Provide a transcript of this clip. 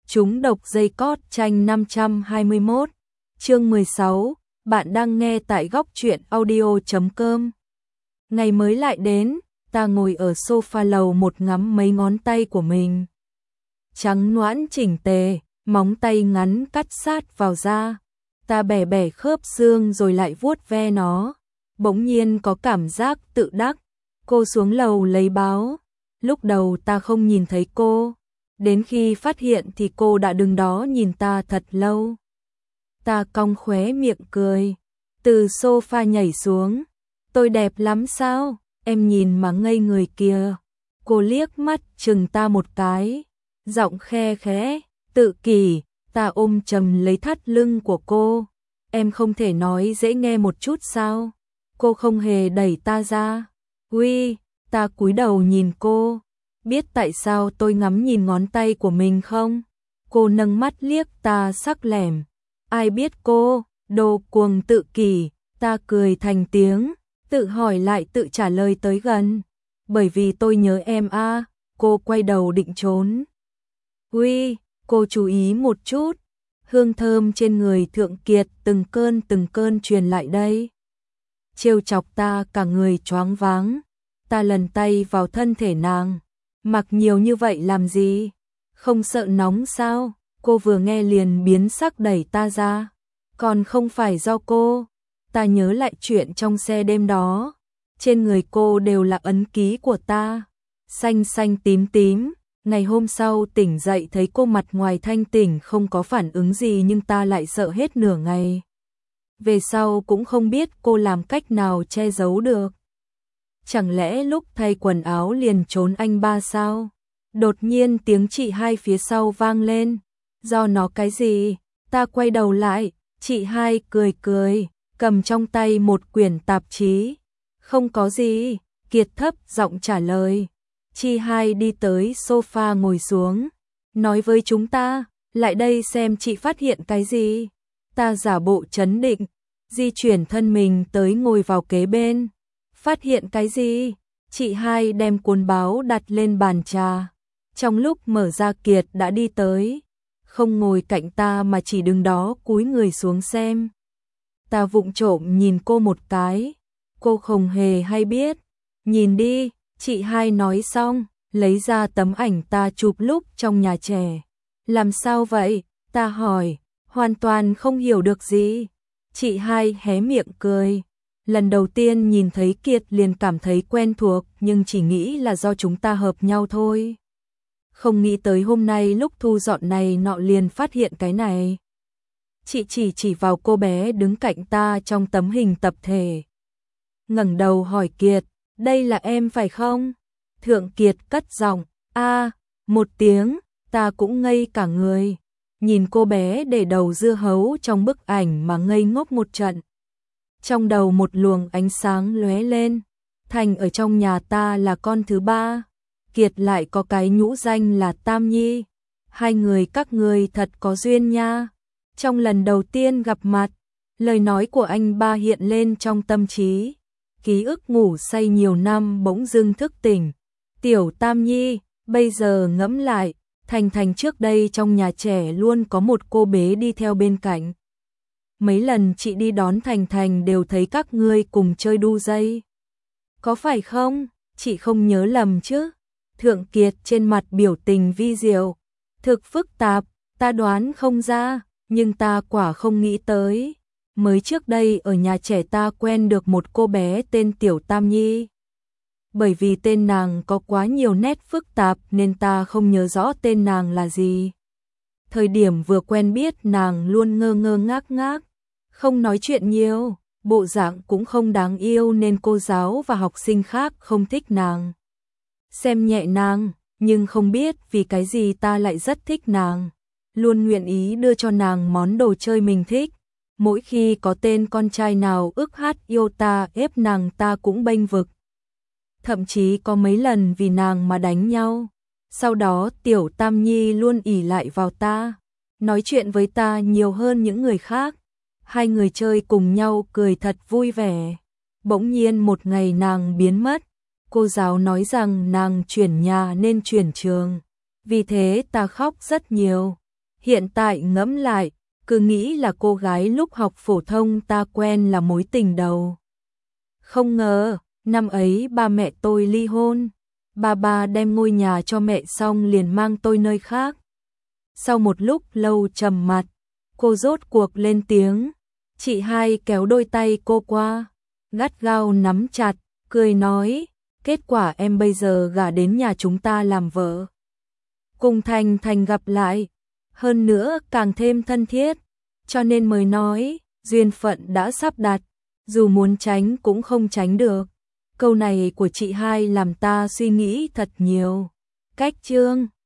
Trúng độc dây cót tranh 521, chương 16, bạn đang nghe tại góc truyện audio.com. Ngày mới lại đến, ta ngồi ở sofa lầu một ngắm mấy ngón tay của mình. Trắng nõn chỉnh tề, móng tay ngắn cắt sát vào da. Ta bẻ bẻ khớp xương rồi lại vuốt ve nó. Bỗng nhiên có cảm giác tự đắc. Cô xuống lầu lấy báo. Lúc đầu ta không nhìn thấy cô. Đến khi phát hiện thì cô đã đứng đó nhìn ta thật lâu. Ta cong khóe miệng cười. Từ sofa nhảy xuống. Tôi đẹp lắm sao? Em nhìn mà ngây người kìa. Cô liếc mắt chừng ta một cái. Giọng khe khẽ, tự kỷ. Ta ôm chầm lấy thắt lưng của cô. Em không thể nói dễ nghe một chút sao? Cô không hề đẩy ta ra. Uy, ta cúi đầu nhìn cô. Biết tại sao tôi ngắm nhìn ngón tay của mình không? Cô nâng mắt liếc ta sắc lẻm. Ai biết cô, đồ cuồng tự kỷ. Ta cười thành tiếng, tự hỏi lại tự trả lời tới gần. Bởi vì tôi nhớ em à. Cô quay đầu định trốn. Uy, cô chú ý một chút. Hương thơm trên người Thượng Kiệt từng cơn truyền lại đây. Trêu chọc ta cả người choáng váng. Ta lần tay vào thân thể nàng. Mặc nhiều như vậy làm gì? Không sợ nóng sao? Cô vừa nghe liền biến sắc đẩy ta ra. Còn không phải do cô. Ta nhớ lại chuyện trong xe đêm đó. Trên người cô đều là ấn ký của ta. Xanh xanh tím tím. Ngày hôm sau tỉnh dậy thấy cô mặt ngoài thanh tỉnh không có phản ứng gì nhưng ta lại sợ hết nửa ngày. Về sau cũng không biết cô làm cách nào che giấu được. Chẳng lẽ lúc thay quần áo liền trốn anh ba sao? Đột nhiên tiếng chị hai phía sau vang lên. Do nó cái gì? Ta quay đầu lại, chị hai cười cười, cầm trong tay một quyển tạp chí. Không có gì, Kiệt thấp giọng trả lời. Chị hai đi tới sofa ngồi xuống, nói với chúng ta, lại đây xem chị phát hiện cái gì. Ta giả bộ trấn định, di chuyển thân mình tới ngồi vào kế bên. Phát hiện cái gì? Chị hai đem cuốn báo đặt lên bàn trà. Trong lúc mở ra Kiệt đã đi tới. Không ngồi cạnh ta mà chỉ đứng đó cúi người xuống xem. Ta vụng trộm nhìn cô một cái. Cô không hề hay biết. Nhìn đi, chị hai nói xong, lấy ra tấm ảnh ta chụp lúc trong nhà trẻ. Làm sao vậy? Ta hỏi, hoàn toàn không hiểu được gì. Chị hai hé miệng cười. Lần đầu tiên nhìn thấy Kiệt liền cảm thấy quen thuộc nhưng chỉ nghĩ là do chúng ta hợp nhau thôi. Không nghĩ tới hôm nay lúc thu dọn này nọ liền phát hiện cái này. Chị chỉ vào cô bé đứng cạnh ta trong tấm hình tập thể. Ngẩng đầu hỏi Kiệt, đây là em phải không? Thượng Kiệt cất giọng, một tiếng, ta cũng ngây cả người. Nhìn cô bé để đầu dưa hấu trong bức ảnh mà ngây ngốc một trận. Trong đầu một luồng ánh sáng lóe lên. Thành ở trong nhà ta là con thứ ba. Kiệt lại có cái nhũ danh là Tam Nhi. Hai người các ngươi thật có duyên nha. Trong lần đầu tiên gặp mặt, lời nói của anh ba hiện lên trong tâm trí. Ký ức ngủ say nhiều năm bỗng dưng thức tỉnh. Tiểu Tam Nhi, bây giờ ngẫm lại, Thành trước đây trong nhà trẻ luôn có một cô bé đi theo bên cạnh. Mấy lần chị đi đón Thành đều thấy các ngươi cùng chơi đu dây. Có phải không? Chị không nhớ lầm chứ? Thượng Kiệt trên mặt biểu tình vi diệu. Thực phức tạp, ta đoán không ra, nhưng ta quả không nghĩ tới. Mới trước đây ở nhà trẻ ta quen được một cô bé tên Tiểu Tam Nhi. Bởi vì tên nàng có quá nhiều nét phức tạp nên ta không nhớ rõ tên nàng là gì. Thời điểm vừa quen biết nàng luôn ngơ ngơ ngác ngác, không nói chuyện nhiều, bộ dạng cũng không đáng yêu nên cô giáo và học sinh khác không thích nàng. Xem nhẹ nàng, nhưng không biết vì cái gì ta lại rất thích nàng. Luôn nguyện ý đưa cho nàng món đồ chơi mình thích. Mỗi khi có tên con trai nào ức hát yêu ta ép nàng ta cũng bênh vực. Thậm chí có mấy lần vì nàng mà đánh nhau. Sau đó Tiểu Tam Nhi luôn ỷ lại vào ta. Nói chuyện với ta nhiều hơn những người khác. Hai người chơi cùng nhau cười thật vui vẻ. Bỗng nhiên một ngày nàng biến mất. Cô giáo nói rằng nàng chuyển nhà nên chuyển trường. Vì thế ta khóc rất nhiều. Hiện tại ngẫm lại, cứ nghĩ là cô gái lúc học phổ thông ta quen là mối tình đầu. Không ngờ, năm ấy ba mẹ tôi ly hôn. Ba đem ngôi nhà cho mẹ xong liền mang tôi nơi khác. Sau một lúc lâu trầm mặc, cô rốt cuộc lên tiếng. Chị hai kéo đôi tay cô qua, gắt gao nắm chặt, cười nói, kết quả em bây giờ gả đến nhà chúng ta làm vợ. Cùng Thành Thành gặp lại, hơn nữa càng thêm thân thiết, cho nên mới nói, duyên phận đã sắp đặt, dù muốn tránh cũng không tránh được. Câu này của chị hai làm ta suy nghĩ thật nhiều. Cách chương